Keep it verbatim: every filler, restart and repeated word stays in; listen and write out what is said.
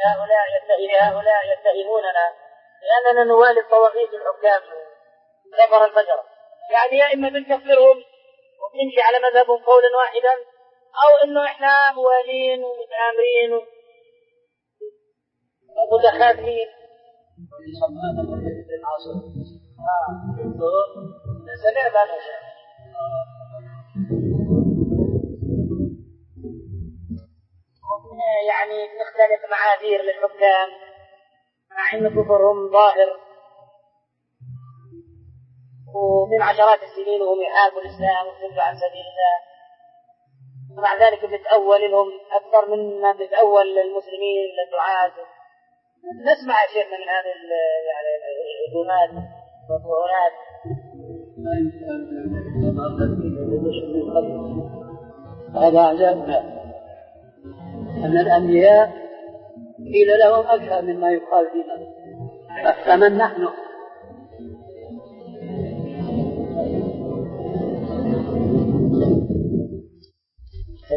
هؤلاء يتهم هؤلاء يتهموننا لأننا نوالي الطواغيت الحكام كفر الفجر، يعني يا إما بنكفرهم وبنمشي على مذهبهم قولا واحدا، أو إنه إحنا موالين ومتآمرين ومتخاذلين. سمعت هذا الشيء. يعني نختلف معاذير للحكام مع إن كفرهم ظاهر، ومن عشرات السنين وهم يحاربوا الإسلام ويصدوا عن سبيل الله، ومع ذلك بتأول لهم أكثر مما بتأول للمسلمين للدعاة. نسمع شيئا من هذه يعني الهجومات والظهورات. هذا أعجبنا أن الأنبياء قيل لهم أكثر مما يقال فينا، فمن نحن